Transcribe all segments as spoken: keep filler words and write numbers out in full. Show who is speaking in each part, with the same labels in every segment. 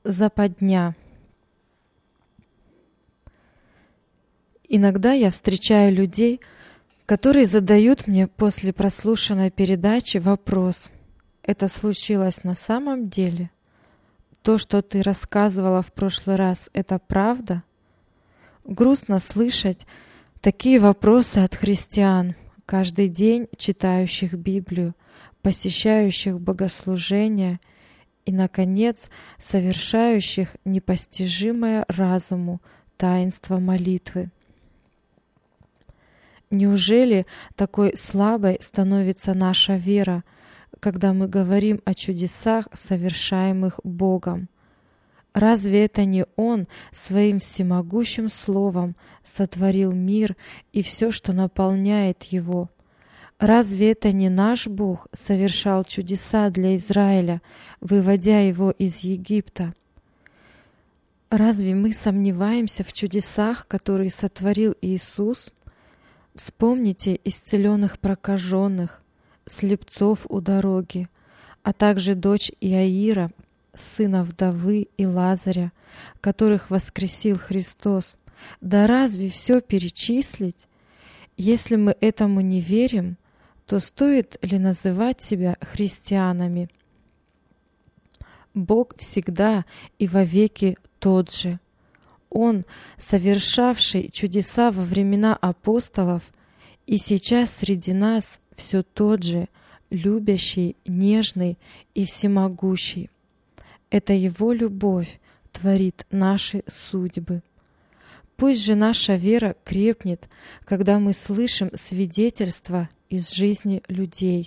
Speaker 1: Западня. Иногда я встречаю людей, которые задают мне после прослушанной передачи вопрос: это случилось на самом деле? То, что ты рассказывала в прошлый раз, это правда? Грустно слышать такие вопросы от христиан, каждый день читающих Библию, посещающих богослужения и, наконец, совершающих непостижимое разуму таинство молитвы. Неужели такой слабой становится наша вера, когда мы говорим о чудесах, совершаемых Богом? Разве это не Он Своим всемогущим Словом сотворил мир и все, что наполняет его? Разве это не наш Бог совершал чудеса для Израиля, выводя его из Египта? Разве мы сомневаемся в чудесах, которые сотворил Иисус? Вспомните исцеленных прокаженных, слепцов у дороги, а также дочь Иаира, сына вдовы и Лазаря, которых воскресил Христос. Да разве все перечислить? Если мы этому не верим, то стоит ли называть себя христианами? Бог всегда и вовеки тот же. Он, совершавший чудеса во времена апостолов, и сейчас среди нас все тот же, любящий, нежный и всемогущий. Это Его любовь творит наши судьбы. Пусть же наша вера крепнет, когда мы слышим свидетельства из жизни людей.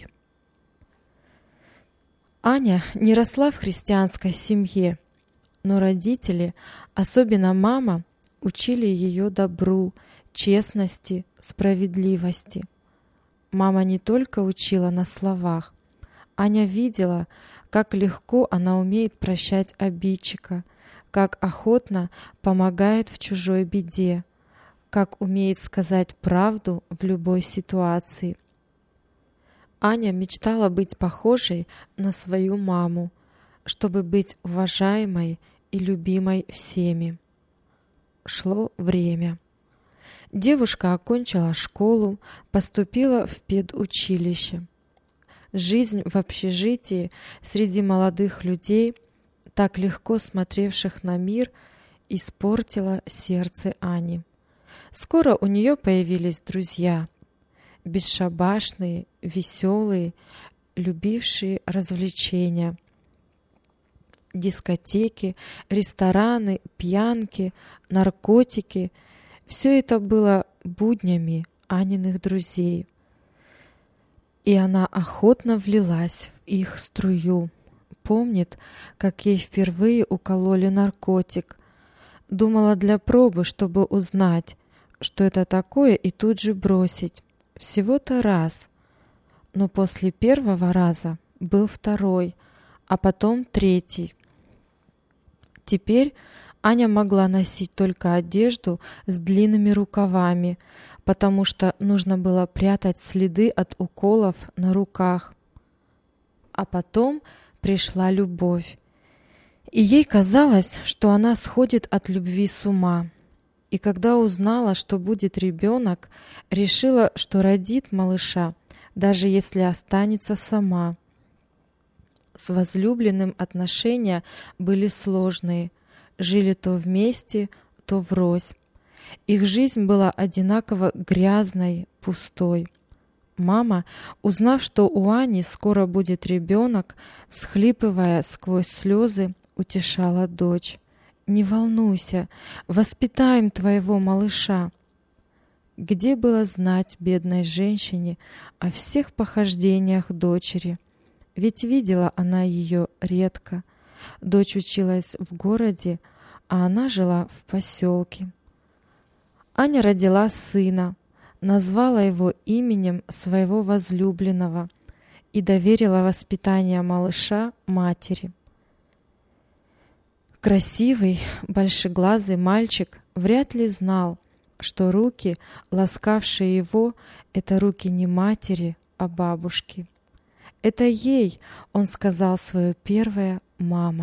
Speaker 1: Аня не росла в христианской семье, но родители, особенно мама, учили ее добру, честности, справедливости. Мама не только учила на словах. Аня видела, как легко она умеет прощать обидчика, как охотно помогает в чужой беде, как умеет сказать правду в любой ситуации. Аня мечтала быть похожей на свою маму, чтобы быть уважаемой и любимой всеми. Шло время. Девушка окончила школу, поступила в педучилище. Жизнь в общежитии среди молодых людей, так легко смотревших на мир, испортила сердце Ани. Скоро у нее появились друзья, бесшабашные, веселые, любившие развлечения. Дискотеки, рестораны, пьянки, наркотики — все это было буднями Аниных друзей. И она охотно влилась в их струю. Помнит, как ей впервые укололи наркотик. Думала для пробы, чтобы узнать, что это такое, и тут же бросить. Всего-то раз. Но после первого раза был второй, а потом третий. Теперь Аня могла носить только одежду с длинными рукавами, потому что нужно было прятать следы от уколов на руках. А потом пришла любовь. И ей казалось, что она сходит от любви с ума. И когда узнала, что будет ребенок, решила, что родит малыша, даже если останется сама. С возлюбленным отношения были сложные. Жили то вместе, то врозь. Их жизнь была одинаково грязной, пустой. Мама, узнав, что у Ани скоро будет ребенок, всхлипывая сквозь слезы, утешала дочь. «Не волнуйся, воспитаем твоего малыша». Где было знать бедной женщине о всех похождениях дочери? Ведь видела она ее редко. Дочь училась в городе, а она жила в поселке. Аня родила сына, назвала его именем своего возлюбленного и доверила воспитание малыша матери. Красивый, большеглазый мальчик вряд ли знал, что руки, ласкавшие его, это руки не матери, а бабушки. Это ей он сказал свое первое «мама».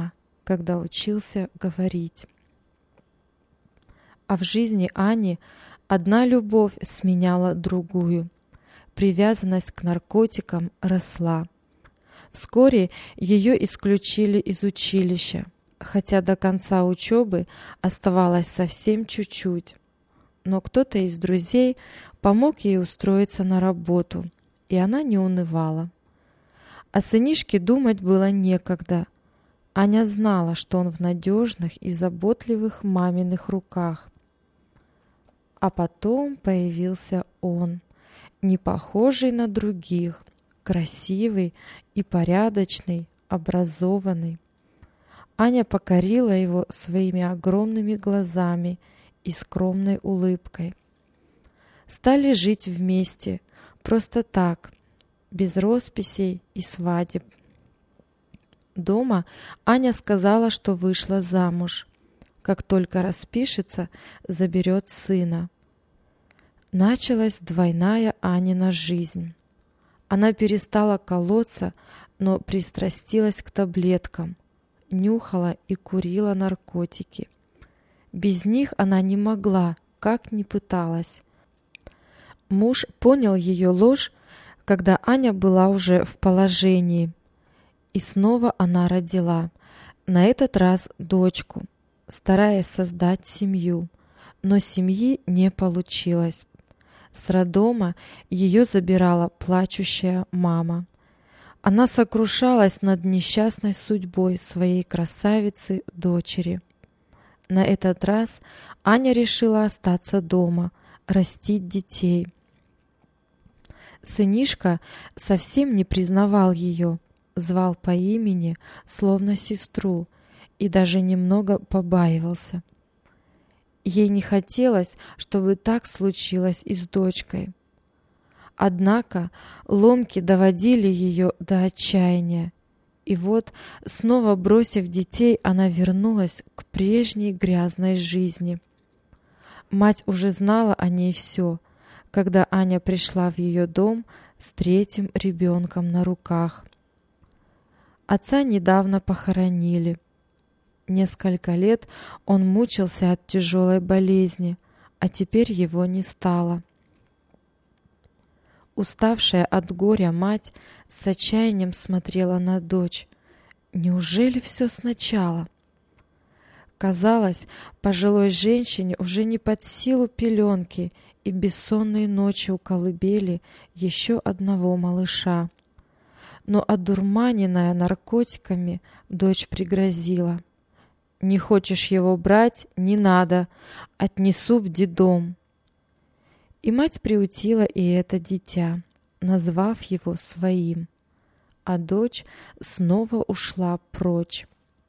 Speaker 1: когда учился говорить. А в жизни Ани одна любовь сменяла другую. Привязанность к наркотикам росла. Вскоре ее исключили из училища, хотя до конца учебы оставалось совсем чуть-чуть. Но кто-то из друзей помог ей устроиться на работу, и она не унывала. О сынишке думать было некогда. Аня знала, что он в надежных и заботливых маминых руках. А потом появился он, не похожий на других, красивый и порядочный, образованный. Аня покорила его своими огромными глазами и скромной улыбкой. Стали жить вместе, просто так, без росписей и свадеб. Дома Аня сказала, что вышла замуж. Как только распишется, заберет сына. Началась двойная Анина жизнь. Она перестала колоться, но пристрастилась к таблеткам, нюхала и курила наркотики. Без них она не могла, как ни пыталась. Муж понял ее ложь, когда Аня была уже в положении. И снова она родила, на этот раз дочку, стараясь создать семью, но семьи не получилось. С роддома ее забирала плачущая мама. Она сокрушалась над несчастной судьбой своей красавицы-дочери. На этот раз Аня решила остаться дома, растить детей. Сынишка совсем не признавал ее, звал по имени, словно сестру, и даже немного побаивался. Ей не хотелось, чтобы так случилось и с дочкой. Однако ломки доводили ее до отчаяния, и вот, снова бросив детей, она вернулась к прежней грязной жизни. Мать уже знала о ней все, когда Аня пришла в ее дом с третьим ребенком на руках. Отца недавно похоронили. Несколько лет он мучился от тяжелой болезни, а теперь его не стало. Уставшая от горя мать с отчаянием смотрела на дочь. Неужели все сначала? Казалось, пожилой женщине уже не под силу пеленки и бессонные ночи у колыбели еще одного малыша. Но одурманенная наркотиками дочь пригрозила: «Не хочешь его брать? Не надо. Отнесу в детдом». И мать приутила и это дитя, назвав его своим, а дочь снова ушла прочь.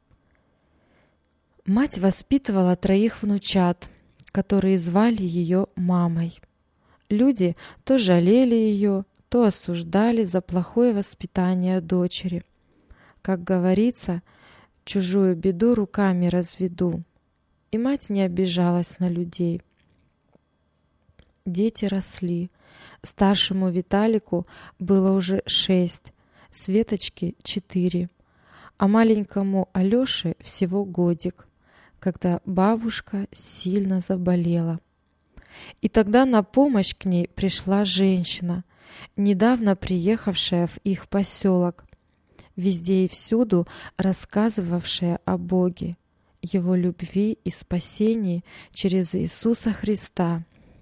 Speaker 1: Мать воспитывала троих внучат, которые звали ее мамой. Люди то жалели ее, то осуждали за плохое воспитание дочери. Как говорится, чужую беду руками разведу. И мать не обижалась на людей. Дети росли. Старшему Виталику было уже шесть, Светочке четыре, а маленькому Алёше всего годик, когда бабушка сильно заболела. И тогда на помощь к ней пришла женщина, недавно приехавшая в их поселок, везде и всюду рассказывавшая о Боге, Его любви и спасении через Иисуса Христа.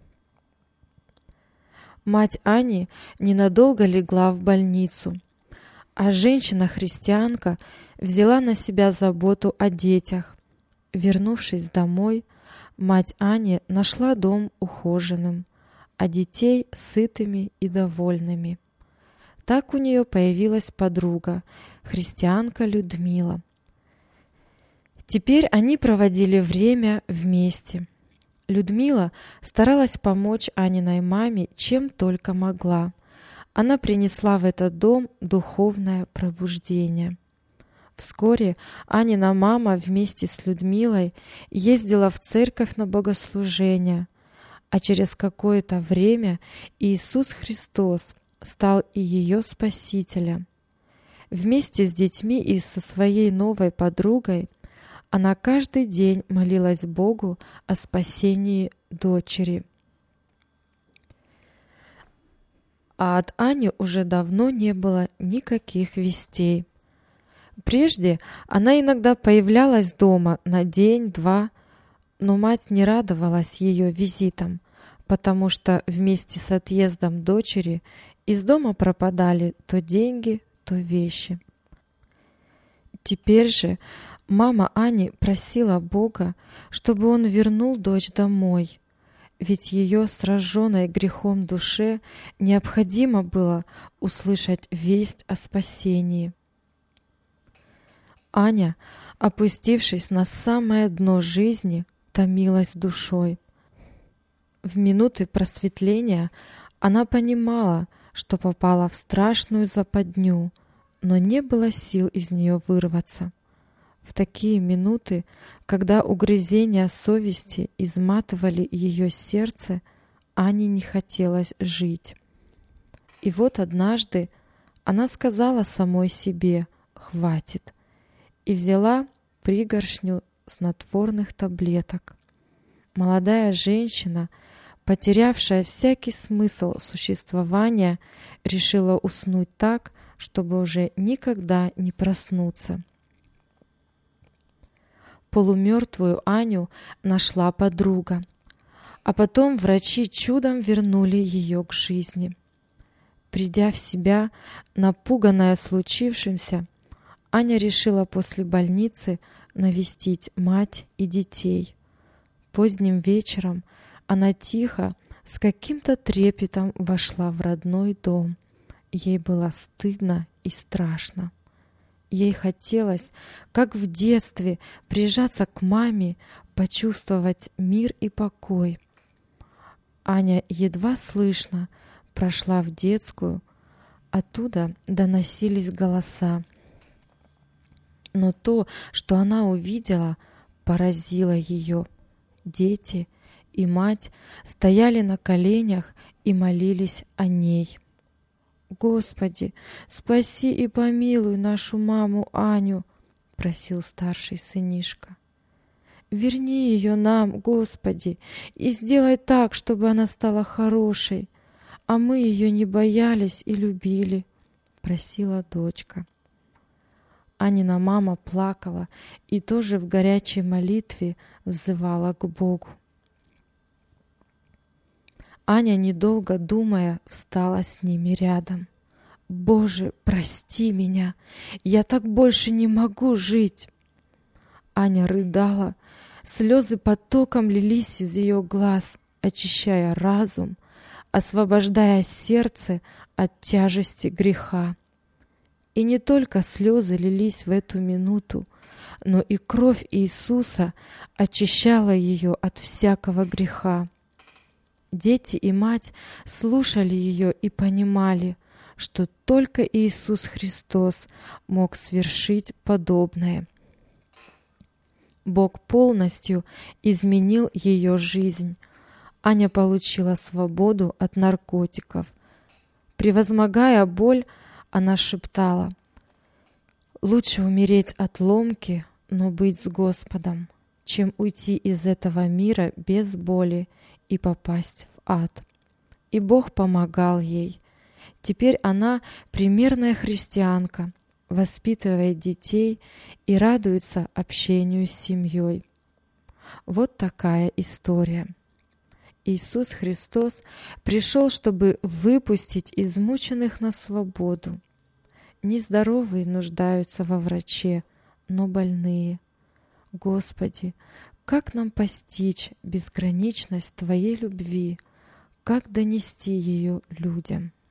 Speaker 1: Мать Ани ненадолго легла в больницу, а женщина-христианка взяла на себя заботу о детях. Вернувшись домой, мать Ани нашла дом ухоженным, а детей сытыми и довольными. Так у нее появилась подруга, христианка Людмила. Теперь они проводили время вместе. Людмила старалась помочь Аниной маме, чем только могла. Она принесла в этот дом духовное пробуждение. Вскоре Анина мама вместе с Людмилой ездила в церковь на богослужение, а через какое-то время Иисус Христос стал и ее спасителем. Вместе с детьми и со своей новой подругой она каждый день молилась Богу о спасении дочери. А от Ани уже давно не было никаких вестей. Прежде она иногда появлялась дома на день-два, но мать не радовалась ее визитам, потому что вместе с отъездом дочери из дома пропадали то деньги, то вещи. Теперь же мама Ани просила Бога, чтобы он вернул дочь домой, ведь ее сраженной грехом душе необходимо было услышать весть о спасении. Аня, опустившись на самое дно жизни, томилась душой. В минуты просветления она понимала, что попала в страшную западню, но не было сил из нее вырваться. В такие минуты, когда угрызения совести изматывали ее сердце, Ане не хотелось жить. И вот однажды она сказала самой себе «хватит» и взяла пригоршню снотворных таблеток. Молодая женщина, потерявшая всякий смысл существования, решила уснуть так, чтобы уже никогда не проснуться. Полумертвую Аню нашла подруга, а потом врачи чудом вернули ее к жизни. Придя в себя, напуганная случившимся, Аня решила после больницы навестить мать и детей. Поздним вечером она тихо, с каким-то трепетом вошла в родной дом. Ей было стыдно и страшно. Ей хотелось, как в детстве, прижаться к маме, почувствовать мир и покой. Аня едва слышно прошла в детскую, оттуда доносились голоса. Но то, что она увидела, поразило ее. Дети и мать стояли на коленях и молились о ней. «Господи, спаси и помилуй нашу маму Аню!» — просил старший сынишка. «Верни ее нам, Господи, и сделай так, чтобы она стала хорошей, а мы ее не боялись и любили», — просила дочка. Анина мама плакала и тоже в горячей молитве взывала к Богу. Аня, недолго думая, встала с ними рядом. «Боже, прости меня! Я так больше не могу жить!» Аня рыдала, слезы потоком лились из ее глаз, очищая разум, освобождая сердце от тяжести греха. И не только слезы лились в эту минуту, но и кровь Иисуса очищала ее от всякого греха. Дети и мать слушали ее и понимали, что только Иисус Христос мог свершить подобное. Бог полностью изменил ее жизнь. Аня получила свободу от наркотиков. Превозмогая боль, она шептала: «Лучше умереть от ломки, но быть с Господом, чем уйти из этого мира без боли и попасть в ад». И Бог помогал ей. Теперь она примерная христианка, воспитывает детей и радуется общению с семьей. Вот такая история. Иисус Христос пришел, чтобы выпустить измученных на свободу. Нездоровые нуждаются во враче, но больные. Господи, как нам постичь безграничность Твоей любви, как донести ее людям?